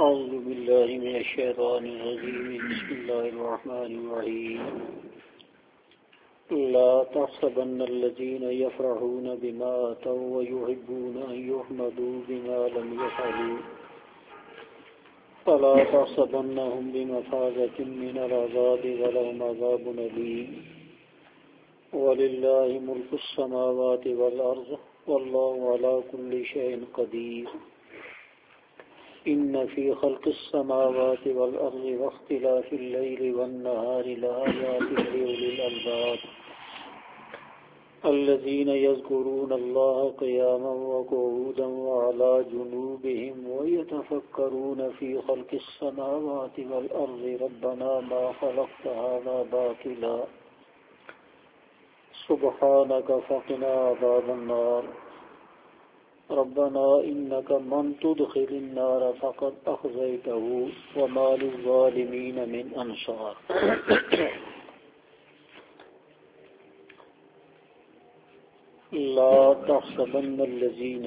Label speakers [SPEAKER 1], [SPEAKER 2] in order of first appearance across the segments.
[SPEAKER 1] أعوذ بالله من الشيطان الرجيم بسم الله الرحمن الرحيم لا تحسبن الذين يفرحون بما آتوا ويحبون أن يحمدوا بما لم يفعلوا فلا تحسبنهم بمفازة من العذاب ولهم عذاب أليم ولله ملك السماوات والأرض والله على كل شيء قدير إن في خلق السماوات والأرض واختلاف الليل والنهار لآيات لأولي الألباب الذين يذكرون الله قياما وقعودا وعلى جنوبهم ويتفكرون في خلق السماوات والأرض ربنا ما خلقت هذا باطلا سبحانك فقنا عذاب النار ربنا إنك من تدخل النار فقد أخزيته وما للظالمين من أنصار لا تحسبن الذين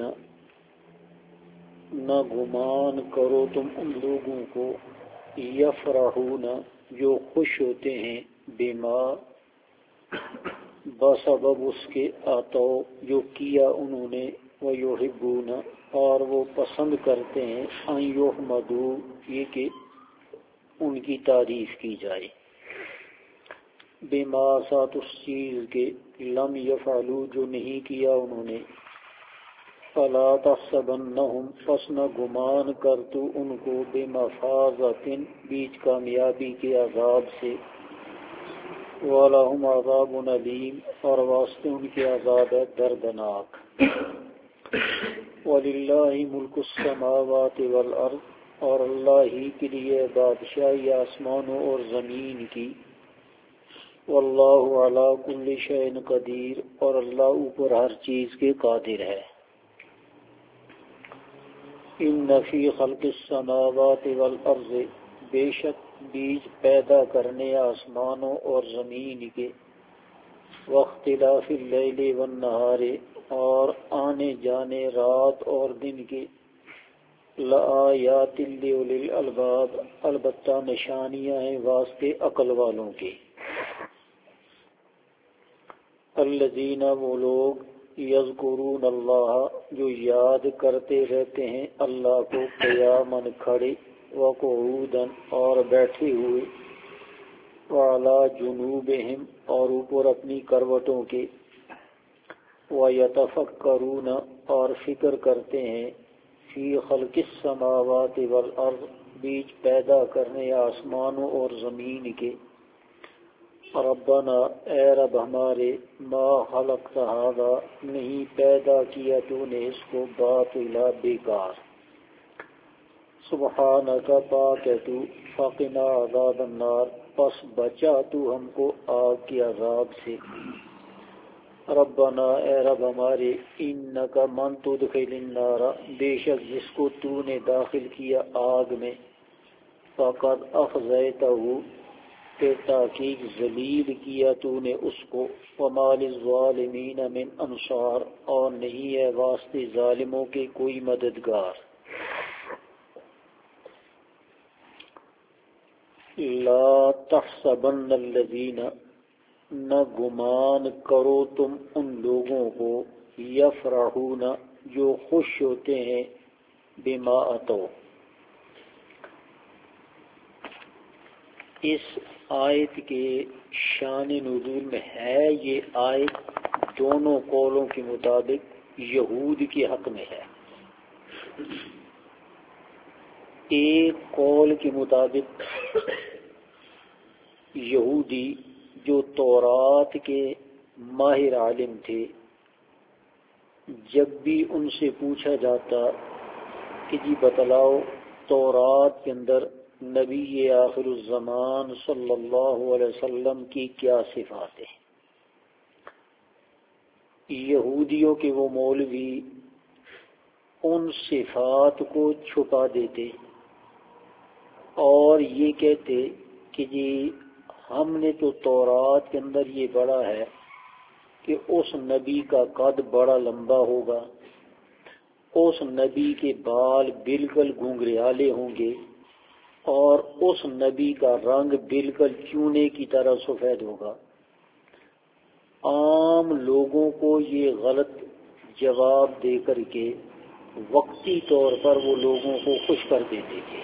[SPEAKER 1] نہ گمان کرو تم ان لوگوں کو یفرحون جو خوش ہوتے ہیں بما بسبب اس کے آتو جو کیا انہوں نے وَيُحِبُّونَ اور وہ پسند کرتے ہیں ان یحمدوا یہ کہ ان کی تعریف کی جائے بما ساتھ اس چیز کے لم یفعلوا جو نہیں کیا انہوں نے فلا تحسبنہم پس نہ گمان کر تو ان کو بمفازۃ بیچ کامیابی کے عذاب سے وَلَهُمْ عَذَابٌ أَلِيمٌ اور واسطے ان کے عذاب ہے دردناک وَلِلَّهِ مُلْكُ السَّمَاوَاتِ وَالْأَرْضِ اور اللہ ہی کے لیے بادشاہی آسمانوں اور زمین کی وَاللَّهُ عَلَى كُلِّ شَيْءٍ قَدِيرٌ اور اللہ اوپر ہر چیز کے قادر ہے إِنَّ فِي خَلْقِ السَّمَاوَاتِ وَالْأَرْضِ بے شک بیج پیدا کرنے آسمانوں اور زمین کے واختلاف اللیل والنہار اور آنے جانے رات اور دن کے لآیات لأولی الالباب البتہ نشانیاں ہیں واسطے عقل والوں کے الذین وہ لوگ یذکرون اللہ جو یاد کرتے رہتے ہیں اللہ کو قیاما کھڑے وقعودا اور بیٹھے ہوئے وعلی جنوبہم اور اوپر اپنی کروٹوں کے وَيَتَفَكَّرُونَ اور فکر کرتے ہیں فی خلق السماوات والارض بیچ پیدا کرنے آسمانوں اور زمین کے ربنا اے رب ہمارے ما خلقت ھذا نہیں پیدا کیا تو نے اس کو باطلا بیکار سبحانک پاک ہے تو فقنا عذاب النار پس بچا تو ہم کو آگ کے عذاب سے ربنا اے رب ہمارے انکا من تدخل النار بے شک جس کو تو نے داخل کیا آگ میں فقد اخزیتہ کہ تحقیق ذلیل کیا تو نے اس کو وما للظالمین من انصار اور نہیں ہے واسطے ظالموں کے کوئی مددگار لا تحسبن الذین نہ گمان کرو تم ان لوگوں کو یفرحون جو خوش ہوتے ہیں بما اتوا اس آیت کے شان نزول میں ہے یہ آیت دونوں قولوں کے مطابق یہود کے حق میں ہے ایک قول کے مطابق یہودی جو تورات کے ماہر عالم تھے جب بھی ان سے پوچھا جاتا کہ جی بتلاؤ تورات کے اندر نبی آخر الزمان صلی اللہ علیہ وسلم کی کیا صفات ہیں یہودیوں کے وہ مولوی ان صفات کو چھپا دیتے اور یہ کہتے کہ جی ہم نے تو تورات کے اندر یہ پڑھا ہے کہ اس نبی کا قد بڑا لمبا ہوگا، اس نبی کے بال بالکل گھنگریالے ہوں گے، اور اس نبی کا رنگ بالکل چونے کی طرح سفید ہوگا۔ عام لوگوں کو یہ غلط جواب دے کر کے وقتی طور پر وہ لوگوں کو خوش کر دیتے تھے،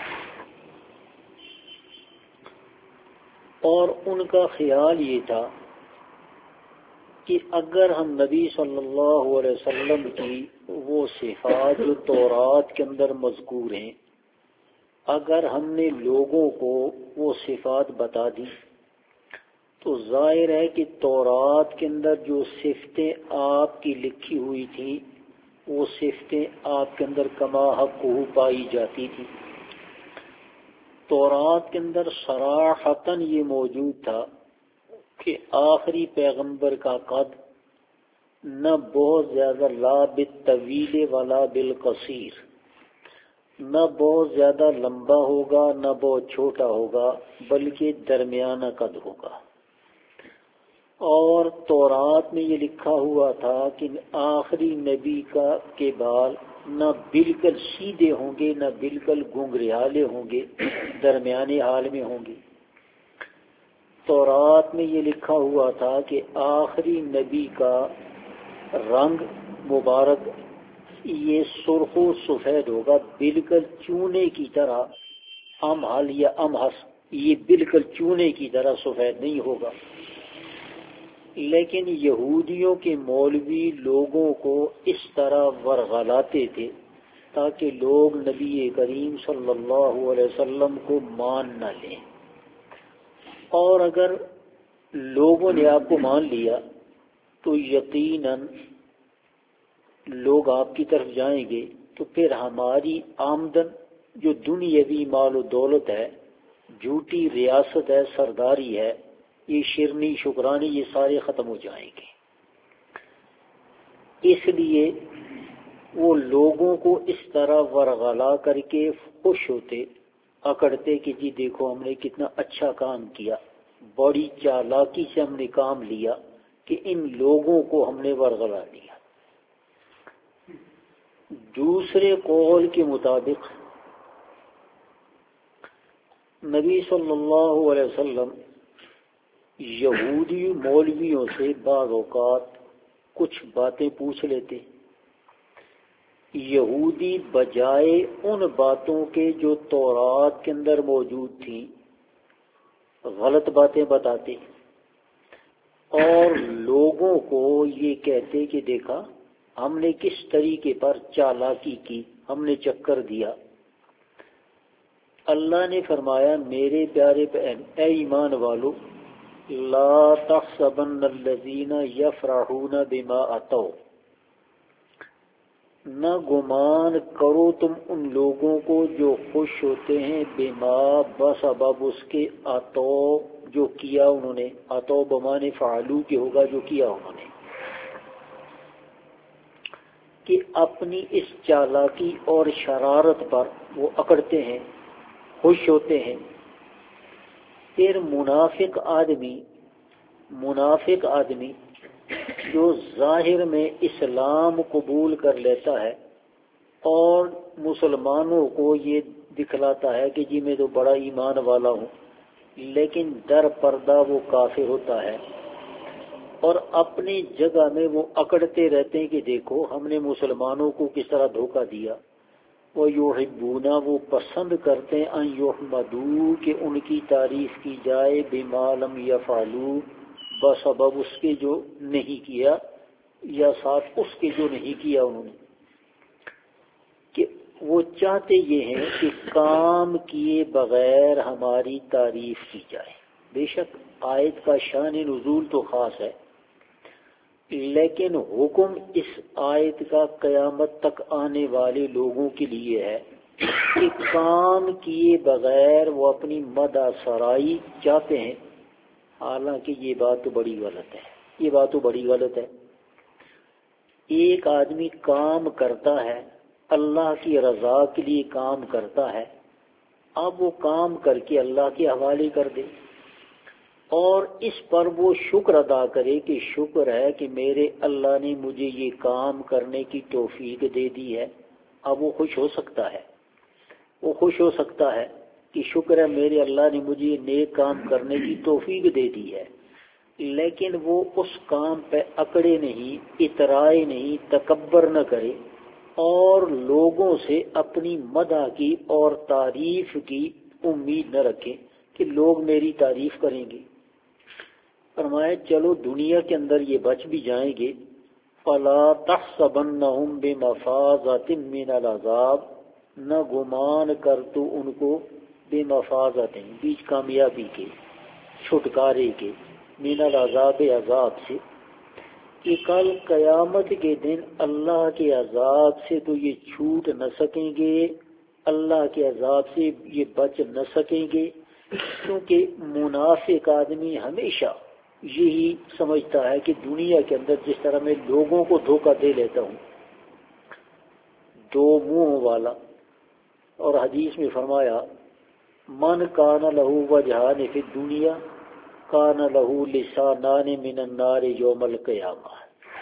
[SPEAKER 1] اور ان کا خیال یہ تھا کہ اگر ہم نبی صلی اللہ علیہ وسلم کی وہ صفات جو تورات کے اندر مذکور ہیں، اگر ہم نے لوگوں کو وہ صفات بتا دی تو ظاہر ہے کہ تورات کے اندر جو صفتیں آپ کی لکھی ہوئی تھیں وہ صفتیں آپ کے اندر کما حق پائی جاتی تھی۔ تورات کے اندر صراحتاً یہ موجود تھا کہ آخری پیغمبر کا قد نہ بہت زیادہ لا بالطویل ولا بالقصیر، نہ بہت زیادہ لمبا ہوگا نہ بہت چھوٹا ہوگا، بلکہ درمیانہ قد ہوگا۔ اور تورات میں یہ لکھا ہوا تھا کہ آخری نبی کے بال نہ بالکل سیدھے ہوں گے نہ بالکل گھنگریالے ہوں گے، درمیانے حال میں ہوں گے۔ تورات میں یہ لکھا ہوا تھا کہ آخری نبی کا رنگ مبارک یہ سرخ و سفید ہوگا، بالکل چونے کی طرح، امحل یا امحس، یہ بالکل چونے کی طرح سفید نہیں ہوگا۔ لیکن یہودیوں کے مولوی لوگوں کو اس طرح ورغلاتے تھے تاکہ لوگ نبی کریم صلی اللہ علیہ وسلم کو مان نہ لیں، اور اگر لوگوں نے آپ کو مان لیا تو یقیناً لوگ آپ کی طرف جائیں گے، تو پھر ہماری آمدن جو دنیاوی مال و دولت ہے، جھوٹی ریاست ہے، سرداری ہے، یہ شرنی شکرانی، یہ سارے ختم ہو جائیں گے۔ اس لیے وہ لوگوں کو اس طرح ورغلا کر کے خوش ہوتے، اکڑتے کہ جی دیکھو ہم نے کتنا اچھا کام کیا، بڑی چالاکی سے ہم نے کام لیا کہ ان لوگوں کو ہم نے ورغلا دیا۔ دوسرے قول کے مطابق نبی صلی اللہ علیہ وسلم یہودی مولویوں سے بعض اوقات کچھ باتیں پوچھ لیتے، یہودی بجائے ان باتوں کے جو تورات کے اندر موجود تھیں غلط باتیں بتاتے، اور لوگوں کو یہ کہتے کہ دیکھا ہم نے کس طریقے پر چالاکی کی، ہم نے چکر دیا۔ اللہ نے فرمایا میرے پیارے اے ایمان والو، لا تحسبن الذین یفرحون بما اتوا، نہ گمان کرو تم ان لوگوں کو جو خوش ہوتے ہیں بما بسبب اس کے اتو جو کیا انہوں نے، اتو بمانے فعلو کے ہوگا جو کیا انہوں نے، کہ اپنی اس چالاکی اور شرارت پر وہ اکڑتے ہیں، خوش ہوتے ہیں۔ پھر منافق آدمی جو ظاہر میں اسلام قبول کر لیتا ہے اور مسلمانوں کو یہ دکھلاتا ہے کہ جی میں تو بڑا ایمان والا ہوں، لیکن در پردہ وہ کافر ہوتا ہے، اور اپنی جگہ میں وہ اکڑتے رہتے ہیں کہ دیکھو ہم نے مسلمانوں کو کس طرح دھوکہ دیا۔ وَيُحِبُّونَ وہ پسند کرتے ہیں ان یحمدوا کہ ان کی تعریف کی جائے بما لم یفعلوا بسبب اس کے جو نہیں کیا، یا ساتھ اس کے جو نہیں کیا انہوں نے، کہ وہ چاہتے یہ ہیں کہ کام کیے بغیر ہماری تعریف کی جائے۔ بے شک آیت کا شان نزول تو خاص ہے، لیکن حکم اس آیت کا قیامت تک آنے والے لوگوں کے لیے ہے کہ کام کیے بغیر وہ اپنی مدح سرائی چاہتے ہیں، حالانکہ یہ بات تو بڑی غلط ہے، یہ بات تو بڑی غلط ہے۔ ایک آدمی کام کرتا ہے، اللہ کی رضا کے لیے کام کرتا ہے، اب وہ کام کر کے اللہ کے حوالے کر دے، اور اس پر وہ شکر ادا کرے کہ شکر ہے کہ میرے اللہ نے مجھے یہ کام کرنے کی توفیق دے دی ہے، اب وہ خوش ہو سکتا ہے، وہ خوش ہو سکتا ہے۔ کہ شکر ہے میرے اللہ نے مجھے یہ نیک کام کرنے کی توفیق دے دی ہے، لیکن وہ اس کام پہ اکڑے نہیں، اترائے نہیں، تکبر نہ کرے اور لوگوں سے اپنی مدح کی اور تعریف کی امید نہ رکھے کہ لوگ میری تعریف کریں گے۔ فرمایا چلو دنیا کے اندر یہ بچ بھی جائیں گے، فَلَا تَحْسَبَنَّهُمْ بِمَفَازَةٍ مِّنَ الْعَذَابِ، نہ گمان کر تو ان کو بِمَفَازَةٍ بیچ کامیابی کے، چھٹکارے کے، من العذاب عذاب سے، کہ کل قیامت کے دن اللہ کے عذاب سے تو یہ چھوٹ نہ سکیں گے، اللہ کے عذاب سے یہ بچ نہ سکیں گے، کیونکہ منافق آدمی ہمیشہ یہی سمجھتا ہے کہ دنیا کے اندر جس طرح میں لوگوں کو دھوکہ دے لیتا ہوں، دو منہوں والا، اور حدیث میں فرمایا من کان لہو وجہان فی الدنیا کان لہو لسانان من النار یوم القیامہ،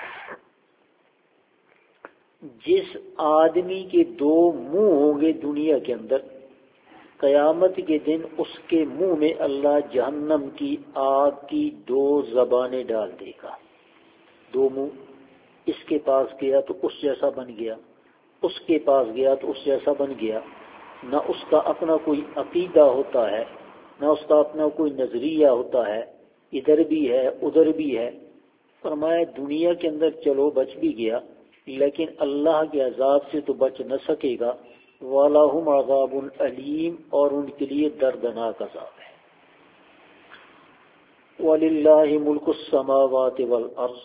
[SPEAKER 1] جس آدمی کے دو منہ ہوں گے دنیا کے اندر، قیامت کے دن اس کے منہ میں اللہ جہنم کی آگ کی دو زبانیں ڈال دے گا، دو منہ، اس کے پاس گیا تو اس جیسا بن گیا، اس کے پاس گیا تو اس جیسا بن گیا، نہ اس کا اپنا کوئی عقیدہ ہوتا ہے، نہ اس کا اپنا کوئی نظریہ ہوتا ہے، ادھر بھی ہے ادھر بھی ہے۔ فرمایا دنیا کے اندر چلو بچ بھی گیا، لیکن اللہ کے عذاب سے تو بچ نہ سکے گا، وَلَهُمْ عَذَابٌ أَلِيمٌ، اور ان کے لیے دردناک عذاب ہے۔ وَلِلَّهِ مُلْكُ السَّمَاوَاتِ وَالْأَرْضِ،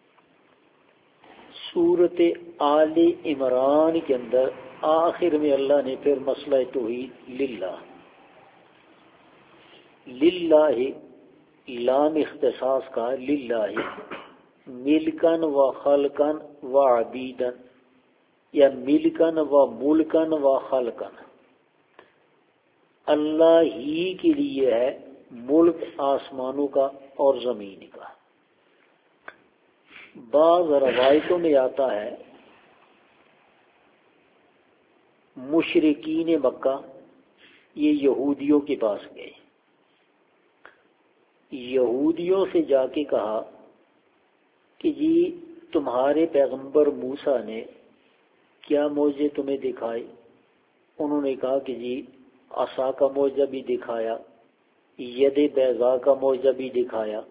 [SPEAKER 1] سورت آل عمران کے اندر آخر میں اللہ نے پھر مسئلہ توحید للہ لام اختصاص کا، للہ ملکن و خلقن و عبیدن، یا ملکن و ملکن و خلقن، اللہ ہی کے لیے ہے ملک آسمانوں کا اور زمین کا۔ بعض روایتوں میں آتا ہے مشرکین مکہ یہ یہودیوں کے پاس گئے، یہودیوں سے جا کے کہا کہ جی تمہارے پیغمبر موسیٰ نے کیا معجزے تمہیں دکھائے؟ انہوں نے کہا کہ جی عصا کا معجزہ بھی دکھایا، ید بیضاء کا معجزہ بھی دکھایا۔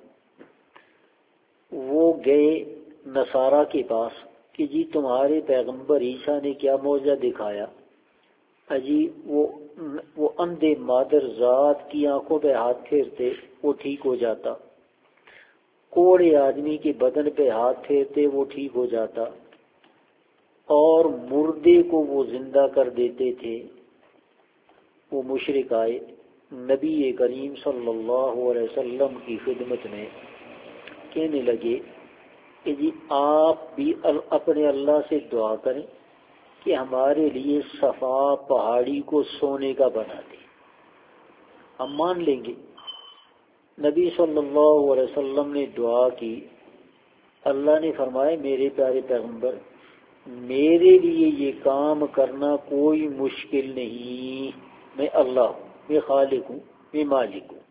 [SPEAKER 1] وہ گئے نصارہ کے پاس کہ جی تمہارے پیغمبر عیسیٰ نے کیا معجزہ دکھایا؟ اجی وہ اندھے مادر ذات کی آنکھوں پہ ہاتھ پھیرتے وہ ٹھیک ہو جاتا، کوڑے آدمی کے بدن پہ ہاتھ پھیرتے وہ ٹھیک ہو جاتا، اور مردے کو وہ زندہ کر دیتے تھے۔ وہ مشرک آئے نبی کریم صلی اللہ علیہ وسلم کی خدمت میں، کہنے لگے کہ جی آپ بھی اپنے اللہ سے دعا کریں کہ ہمارے لیے صفا پہاڑی کو سونے کا بنا دے، ہم مان لیں گے۔ نبی صلی اللہ علیہ وسلم نے دعا کی، اللہ نے فرمایا میرے پیارے پیغمبر میرے لیے یہ کام کرنا کوئی مشکل نہیں، میں اللہ ہوں، میں خالق ہوں، میں مالک ہوں۔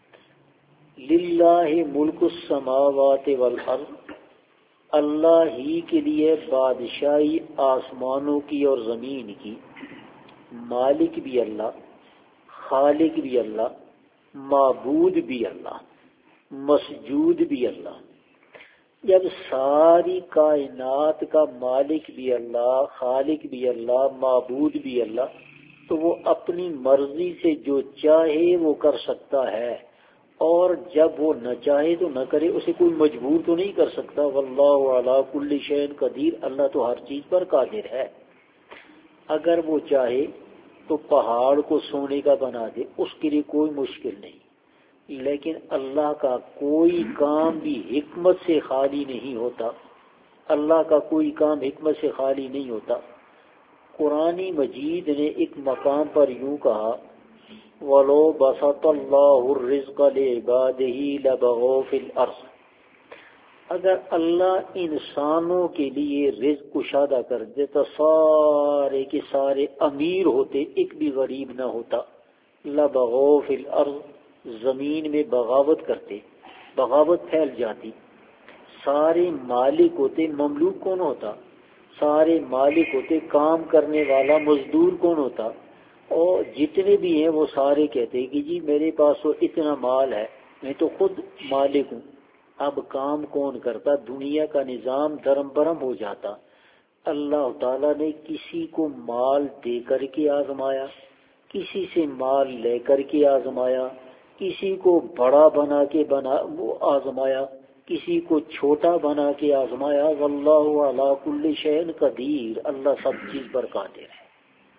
[SPEAKER 1] للہ ملک السماوات والارض، اللہ ہی کے لیے بادشاہی آسمانوں کی اور زمین کی، مالک بھی اللہ، خالق بھی اللہ، معبود بھی اللہ، مسجود بھی اللہ۔ جب ساری کائنات کا مالک بھی اللہ، خالق بھی اللہ، معبود بھی اللہ، تو وہ اپنی مرضی سے جو چاہے وہ کر سکتا ہے، اور جب وہ نہ چاہے تو نہ کرے، اسے کوئی مجبور تو نہیں کر سکتا۔ واللہ علی کل شیء قدیر، اللہ تو ہر چیز پر قادر ہے۔ اگر وہ چاہے تو پہاڑ کو سونے کا بنا دے، اس کے لیے کوئی مشکل نہیں، لیکن اللہ کا کوئی کام بھی حکمت سے خالی نہیں ہوتا، اللہ کا کوئی کام حکمت سے خالی نہیں ہوتا۔ قرآن مجید نے ایک مقام پر یوں کہا وَلَوْ بَسَطَ اللَّهُ الرِّزْقَ لِعِبَادِهِ لَبَغَوْا فِي الْأَرْضِ، اگر اللہ انسانوں کے لیے رزق کشادہ کر دے تو سارے کے سارے امیر ہوتے، ایک بھی غریب نہ ہوتا، لبغوا فی الارض، زمین میں بغاوت کرتے، بغاوت پھیل جاتی. سارے مالک ہوتے، مملوک کون ہوتا؟ سارے مالک ہوتے، کام کرنے والا مزدور کون ہوتا؟ اور جتنے بھی ہیں وہ سارے کہتے کہ جی میرے پاس تو اتنا مال ہے، میں تو خود مالک ہوں. اب کام کون کرتا؟ دنیا کا نظام درم برم ہو جاتا. اللہ تعالیٰ نے کسی کو مال دے کر کے آزمایا، کسی سے مال لے کر کے آزمایا، کسی کو بڑا بنا کے وہ آزمایا، کسی کو چھوٹا بنا کے آزمایا. واللہ علی کل شیء قدیر، اللہ سب چیز پر قادر ہے.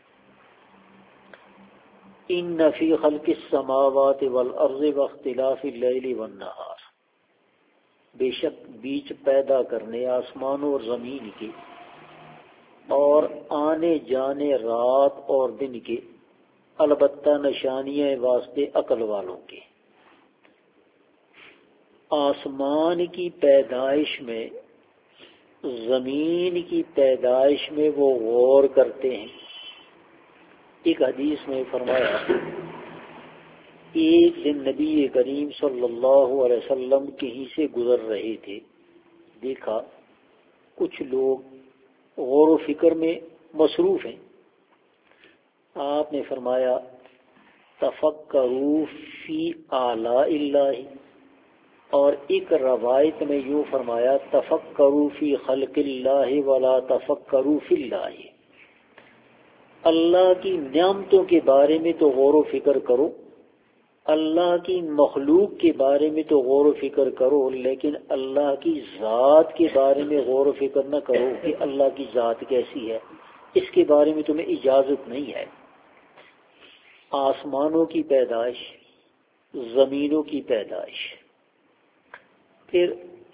[SPEAKER 1] ان فی خلق السماوات والارض واختلاف اللیل والنہار، بے شک بیچ پیدا کرنے آسمانوں اور زمین کے اور آنے جانے رات اور دن کے، البتہ نشانیاں واسطے عقل والوں کے. آسمان کی پیدائش میں، زمین کی پیدائش میں وہ غور کرتے ہیں. ایک حدیث میں فرمایا، ایک دن نبی کریم صلی اللہ علیہ وسلم کہیں سے گزر رہے تھے، دیکھا کچھ لوگ غور و فکر میں مصروف ہیں. آپ نے فرمایا تفکروا فی آلاء اللہ، اور ایک روایت میں یوں فرمایا تفکروا فی خلق اللہ ولا تفکروا فی اللہ. اللہ کی نعمتوں کے بارے میں تو غور و فکر کرو، اللہ کی مخلوق کے بارے میں تو غور و فکر کرو، لیکن اللہ کی ذات کے بارے میں غور و فکر نہ کرو کہ اللہ کی ذات کیسی ہے، اس کے بارے میں تمہیں اجازت نہیں ہے. آسمانوں کی پیدائش، زمینوں کی پیدائش، پھر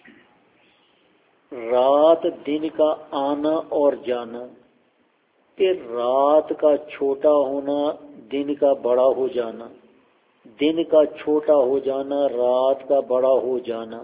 [SPEAKER 1] رات دن کا آنا اور جانا، پھر رات کا چھوٹا ہونا دن کا بڑا ہو جانا، دن کا چھوٹا ہو جانا رات کا بڑا ہو جانا،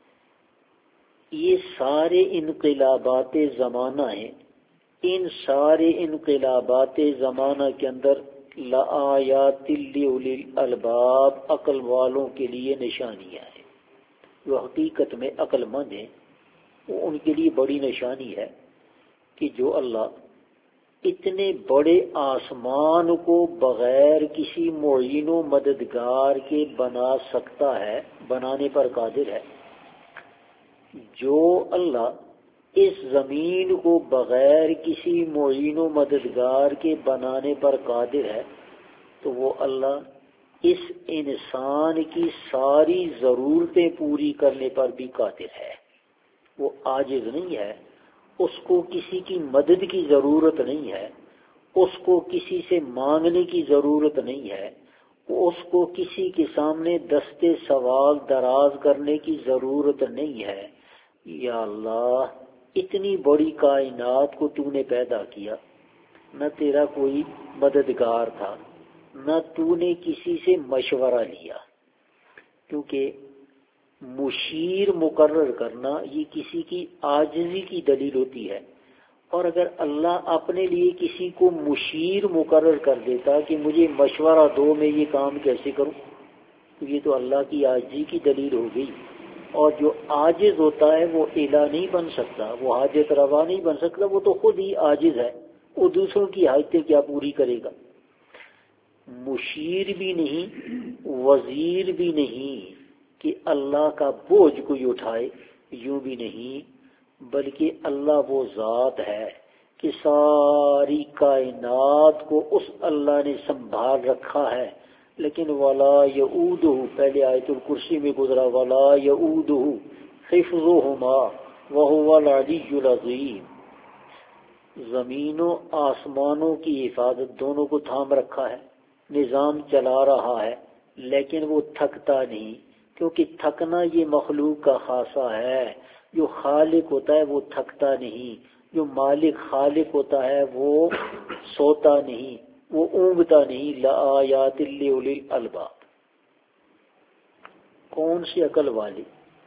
[SPEAKER 1] یہ سارے انقلابات زمانہ ہیں. ان سارے انقلابات زمانہ کے اندر لآیات لأولی الالباب، عقل والوں کے لیے نشانیاں ہیں. جو حقیقت میں عقل مند ہیں وہ ان کے لیے بڑی نشانی ہے کہ جو اللہ اتنے بڑے آسمان کو بغیر کسی معین و مددگار کے بنا سکتا ہے، بنانے پر قادر ہے. جو اللہ اس زمین کو بغیر کسی معین و مددگار کے بنانے پر قادر ہے، تو وہ اللہ اس انسان کی ساری ضرورتیں پوری کرنے پر بھی قادر ہے. وہ عاجز نہیں ہے، اس کو کسی کی مدد کی ضرورت نہیں ہے، اس کو کسی سے مانگنے کی ضرورت نہیں ہے، اس کو کسی کے سامنے دستے سوال دراز کرنے کی ضرورت نہیں ہے. یا اللہ، اتنی بڑی کائنات کو تو نے پیدا کیا، نہ تیرا کوئی مددگار تھا، نہ تو نے کسی سے مشورہ لیا، کیونکہ مشیر مقرر کرنا یہ کسی کی عاجزی کی دلیل ہوتی ہے. اور اگر اللہ اپنے لیے کسی کو مشیر مقرر کر دیتا کہ مجھے مشورہ دو میں یہ کام کیسے کروں، تو یہ تو اللہ کی عاجزی کی دلیل ہو گئی. اور جو عاجز ہوتا ہے وہ الہ نہیں بن سکتا، وہ حاجت روا نہیں بن سکتا، وہ تو خود ہی عاجز ہے، وہ دوسروں کی حاجتیں کیا پوری کرے گا. مشیر بھی نہیں، وزیر بھی نہیں کہ اللہ کا بوجھ کوئی اٹھائے، یوں بھی نہیں، بلکہ اللہ وہ ذات ہے کہ ساری کائنات کو اس اللہ نے سنبھال رکھا ہے. لیکن ولا یعودہ، پہلے آیت الکرسی میں گزرا ولا یعودہ حفظہما وہو العلی العظیم. زمینوں آسمانوں کی حفاظت دونوں کو تھام رکھا ہے، نظام چلا رہا ہے، لیکن وہ تھکتا نہیں، کیونکہ تھکنا یہ مخلوق کا خاصہ ہے. جو خالق ہوتا ہے وہ تھکتا نہیں، جو مالک خالق ہوتا ہے وہ سوتا نہیں، وہ اونگتا نہیں. لآیات لأولی الالباب. کون سی عقل والی؟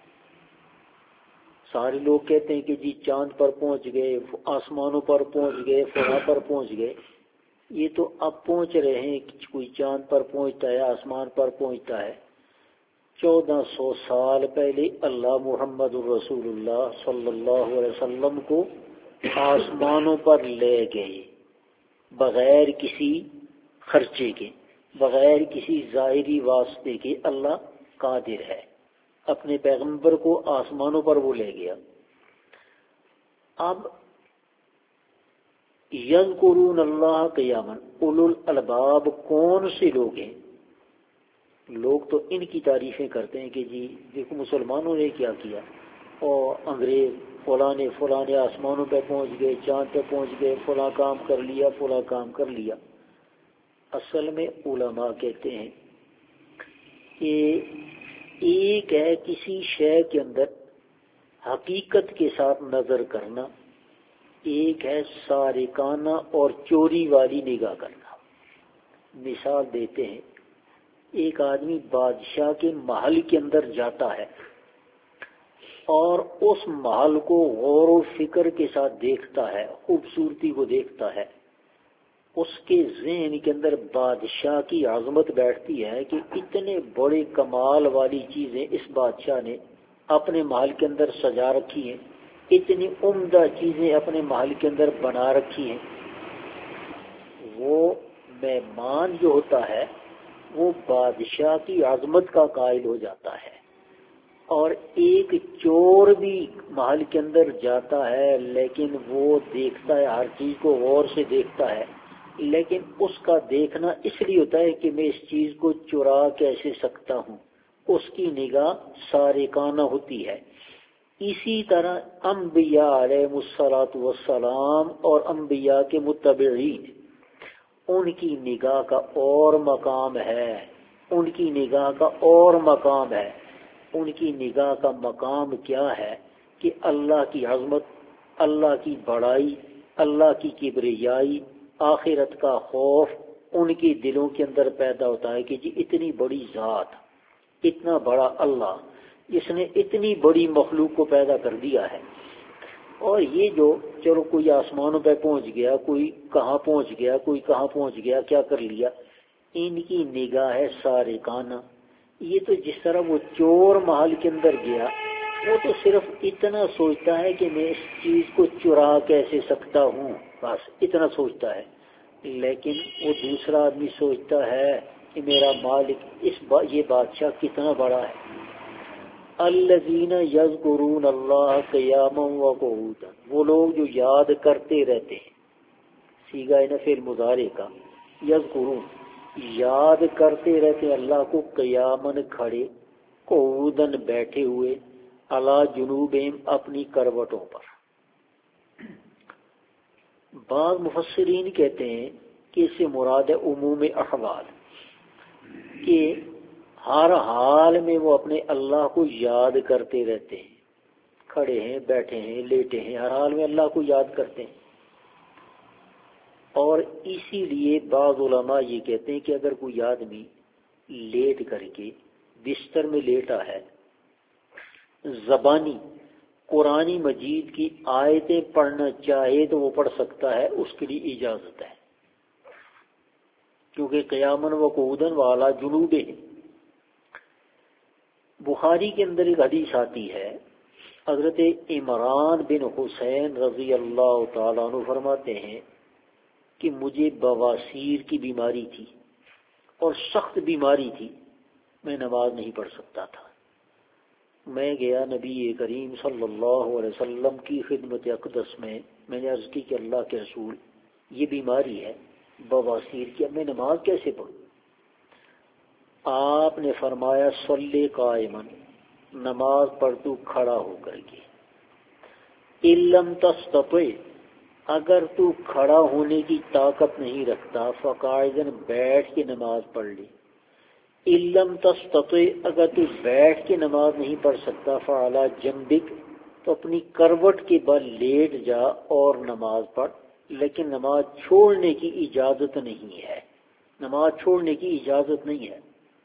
[SPEAKER 1] سارے لوگ کہتے ہیں کہ جی چاند پر پہنچ گئے، آسمانوں پر پہنچ گئے، فضا پر پہنچ گئے. یہ تو اب پہنچ رہے ہیں، کوئی چاند پر پہنچتا ہے، آسمان پر پہنچتا ہے۔ 1400 سال پہلے اللہ محمد الرسول اللہ صلی اللہ علیہ وسلم کو آسمانوں پر لے گئے، بغیر کسی خرچے کے، بغیر کسی ظاہری واسطے کے۔ اللہ قادر ہے، اپنے پیغمبر کو آسمانوں پر وہ لے گیا۔ اب یذکرون اللہ قیاما، اولو الالباب کون سے لوگ ہیں؟ لوگ تو ان کی تعریفیں کرتے ہیں کہ جی دیکھو مسلمانوں نے کیا کیا، اور انگریز فلاں نے آسمانوں پہ پہنچ گئے، چاند پہ پہنچ گئے، فلاں کام کر لیا، فلاں کام کر لیا۔ اصل میں علماء کہتے ہیں کہ ایک ہے کسی شے کے اندر حقیقت کے ساتھ نظر کرنا، ایک ہے سارقانہ اور چوری والی نگاہ کرنا۔ مثال دیتے ہیں، ایک آدمی بادشاہ کے محل کے اندر جاتا ہے اور اس محل کو غور و فکر کے ساتھ دیکھتا ہے، خوبصورتی کو دیکھتا ہے، اس کے ذہن کے اندر بادشاہ کی عظمت بیٹھتی ہے کہ اتنے بڑے کمال والی چیزیں اس بادشاہ نے اپنے محل کے اندر سجا رکھی ہیں، اتنی عمدہ چیزیں اپنے محل کے اندر بنا رکھی ہیں۔ وہ مہمان جو ہوتا ہے وہ بادشاہ کی عظمت کا قائل ہو جاتا ہے، اور ایک چور بھی محل کے اندر جاتا ہے لیکن وہ دیکھتا ہے، ہر چیز کو غور سے دیکھتا ہے، لیکن اس کا دیکھنا اس لیے ہوتا ہے کہ میں اس چیز کو چرا کیسے سکتا ہوں، اس کی نگاہ سارقانہ ہوتی ہے۔ اسی طرح انبیاء علیہ الصلوۃ والسلام اور انبیاء کے متبعین، ان کی نگاہ کا اور مقام ہے، ان کی نگاہ کا اور مقام ہے۔ ان کی نگاہ کا مقام کیا ہے کہ اللہ کی عظمت، اللہ کی بڑائی، اللہ کی کبریائی، آخرت کا خوف ان کے دلوں کے اندر پیدا ہوتا ہے کہ جی اتنی بڑی ذات، اتنا بڑا اللہ جس نے اتنی بڑی مخلوق کو پیدا کر دیا ہے۔ اور یہ جو چلو کوئی آسمانوں پہ پہنچ گیا، کوئی کہاں پہنچ گیا، کوئی کہاں پہنچ گیا، کیا کر لیا، ان کی نگاہ ہے سارقانہ۔ یہ تو جس طرح وہ چور محل کے اندر گیا، وہ تو صرف اتنا سوچتا ہے کہ میں اس چیز کو چرا کیسے سکتا ہوں، بس اتنا سوچتا ہے، لیکن وہ دوسرا آدمی سوچتا ہے کہ میرا مالک یہ بادشاہ کتنا بڑا ہے۔ الذین یذکرون اللہ قیاما وقعودا، وہ لوگ جو یاد کرتے رہتے ہیں، صیغہ ہے نا فعل مضارع کا، یذکرون یاد کرتے رہتے ہیں اللہ کو، قیامن کھڑے، قعودن بیٹھے ہوئے، علی جنوبہم اپنی کروٹوں پر۔ بعض مفسرین کہتے ہیں کہ اس سے مراد ہے عموم احوال، کہ ہر حال میں وہ اپنے اللہ کو یاد کرتے رہتے ہیں، کھڑے ہیں، بیٹھے ہیں، لیٹے ہیں، ہر حال میں اللہ کو یاد کرتے ہیں۔ اور اسی لیے بعض علماء یہ کہتے ہیں کہ اگر کوئی آدمی لیٹ کر کے بستر میں لیٹا ہے، زبانی قرآن مجید کی آیتیں پڑھنا چاہے تو وہ پڑھ سکتا ہے، اس کے لیے اجازت ہے، کیونکہ قیامن و قعودن والا جنوب ہے۔ بخاری کے اندر ایک حدیث آتی ہے، حضرت عمران بن حسین رضی اللہ تعالیٰ عنہ فرماتے ہیں کہ مجھے بواسیر کی بیماری تھی اور سخت بیماری تھی، میں نماز نہیں پڑھ سکتا تھا۔ میں گیا نبی کریم صلی اللہ علیہ وسلم کی خدمت اقدس میں نے عرض کی کہ اللہ کے رسول یہ بیماری ہے بواسیر کی، اب میں نماز کیسے پڑھوں؟ آپ نے فرمایا صلی قائما، نماز پڑھ تو کھڑا ہو کر کے، ان لم تستطع، اگر تو کھڑا ہونے کی طاقت نہیں رکھتا، فقاعدن بیٹھ کے نماز پڑھ لی، ان لم تستطع، اگر تو بیٹھ کے نماز نہیں پڑھ سکتا، فعلی جنبک، تو اپنی کروٹ کے بل لیٹ جا اور نماز پڑھ، لیکن نماز چھوڑنے کی اجازت نہیں ہے، نماز چھوڑنے کی اجازت نہیں ہے۔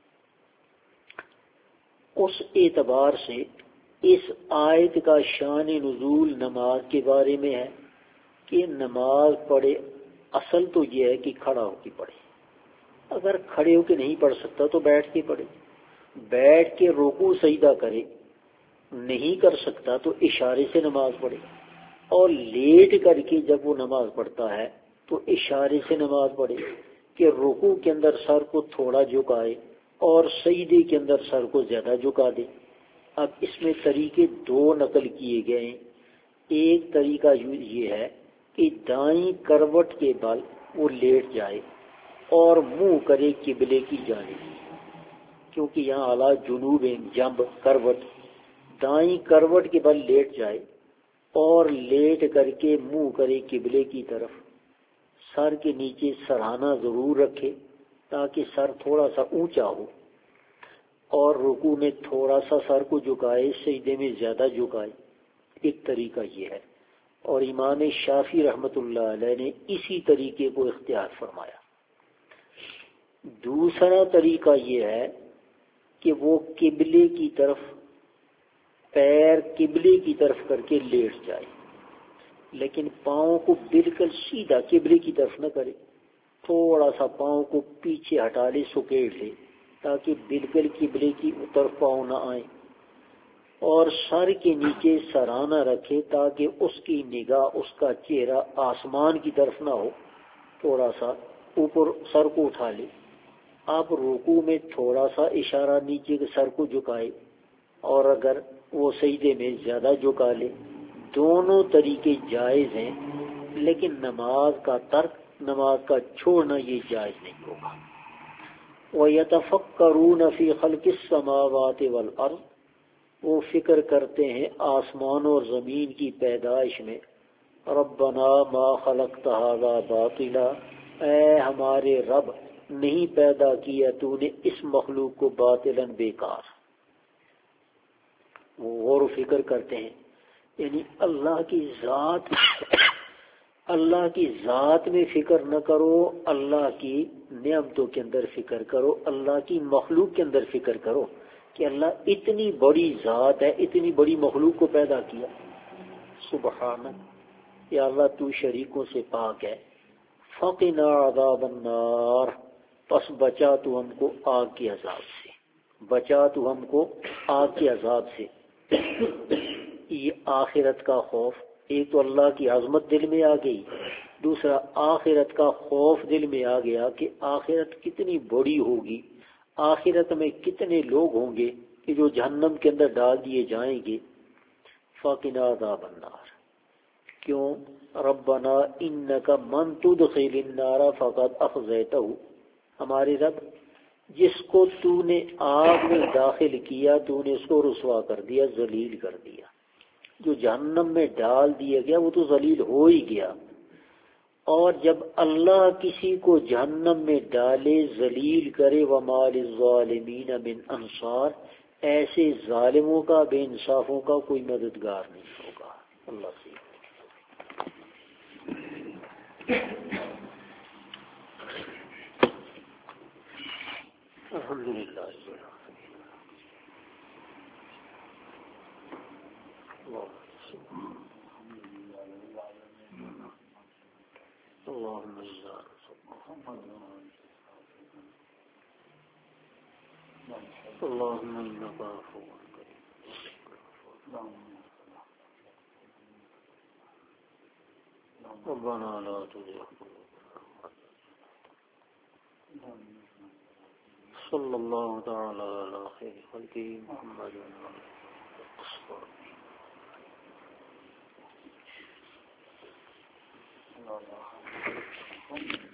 [SPEAKER 1] اس اعتبار سے اس آیت کا شان نزول نماز کے بارے میں ہے کہ نماز پڑھے اصل تو یہ ہے کہ کھڑا ہو کے پڑھے، اگر کھڑے ہو کے نہیں پڑھ سکتا تو بیٹھ کے پڑھے، بیٹھ کے رکوع سجدہ کرے، نہیں کر سکتا تو اشارے سے نماز پڑھے، اور لیٹ کر کے جب وہ نماز پڑھتا ہے تو اشارے سے نماز پڑھے کہ رکوع کے اندر سر کو تھوڑا جھکائے اور سجدے کے اندر سر کو زیادہ جھکا دے۔ اب اس میں طریقے دو نقل کیے گئے ہیں۔ ایک طریقہ یہ ہے کہ دائیں کروٹ کے بل وہ لیٹ جائے اور منہ کرے قبلے کی جانب، کیونکہ یہاں اعلیٰ جنوب جنب کروٹ، دائیں کروٹ کے بل لیٹ جائے اور لیٹ کر کے منہ کرے قبلے کی طرف، سر کے نیچے سرہانہ ضرور رکھے تاکہ سر تھوڑا سا اونچا ہو، اور رکوع میں تھوڑا سا سر کو جھکائے، سجدے میں زیادہ جھکائے۔ ایک طریقہ یہ ہے، اور امام شافعی رحمۃ اللہ علیہ نے اسی طریقے کو اختیار فرمایا۔ دوسرا طریقہ یہ ہے کہ وہ قبلے کی طرف، پیر قبلے کی طرف کر کے لیٹ جائے، لیکن پاؤں کو بالکل سیدھا قبلے کی طرف نہ کرے، تھوڑا سا پاؤں کو پیچھے ہٹا لے، سکیڑ لے تاکہ بالکل قبلے کی طرف پاؤں نہ آئیں، اور سر کے نیچے سرانہ رکھے تاکہ اس کی نگاہ، اس کا چہرہ آسمان کی طرف نہ ہو، تھوڑا سا اوپر سر کو اٹھا لے۔ آپ رکوع میں تھوڑا سا اشارہ نیچے کے سر کو جھکائے، اور اگر وہ سجدے میں زیادہ جھکا لے۔ دونوں طریقے جائز ہیں، لیکن نماز کا ترک، نماز کا چھوڑنا یہ جائز نہیں ہوگا۔ وَيَتَفَكَّرُونَ فِي خَلْقِ السَّمَاوَاتِ وَالْأَرْضِ، وہ فکر کرتے ہیں آسمان اور زمین کی پیدائش میں۔ ربنا ما خلقت هذا باطلا، اے ہمارے رب نہیں پیدا کیا تو نے اس مخلوق کو باطلا بیکار۔ وہ غور و فکر کرتے ہیں، یعنی اللہ کی ذات، اللہ کی ذات میں فکر نہ کرو، اللہ کی نعمتوں کے اندر فکر کرو، اللہ کی مخلوق کے اندر فکر کرو کہ اللہ اتنی بڑی ذات ہے، اتنی بڑی مخلوق کو پیدا کیا۔ سبحانک، یا اللہ تو شریکوں سے پاک ہے۔ فقنا عذاب النار، پس بچا تو ہم کو آگ کے عذاب سے، بچا تو ہم کو آگ کے عذاب سے۔ یہ آخرت کا خوف، ایک تو اللہ کی عظمت دل میں آ گئی، دوسرا آخرت کا خوف دل میں آ گیا کہ آخرت کتنی بڑی ہوگی، آخرت میں کتنے لوگ ہوں گے کہ جو جہنم کے اندر ڈال دیے جائیں گے۔ فقنا عذاب النار، کیوں؟ ربنا انک من تدخل النار فقد اخزیتہ، ہمارے رب جس کو تو نے آگ میں داخل کیا تو نے اس کو رسوا کر دیا، ذلیل کر دیا۔ جو جہنم میں ڈال دیا گیا وہ تو ذلیل ہو ہی گیا، اور جب اللہ کسی کو جہنم میں ڈالے، ذلیل کرے، وما للظالمین من انصار، ایسے ظالموں کا، بے انصافوں کا کوئی مددگار نہیں ہوگا۔ اللہ سے الحمدللہ۔ اللهم اللهم انك عفو كريم، ربنا لا تزغ قلوبنا، صلى الله تعالى على خير خلقه محمد وعلى آله وصحبه.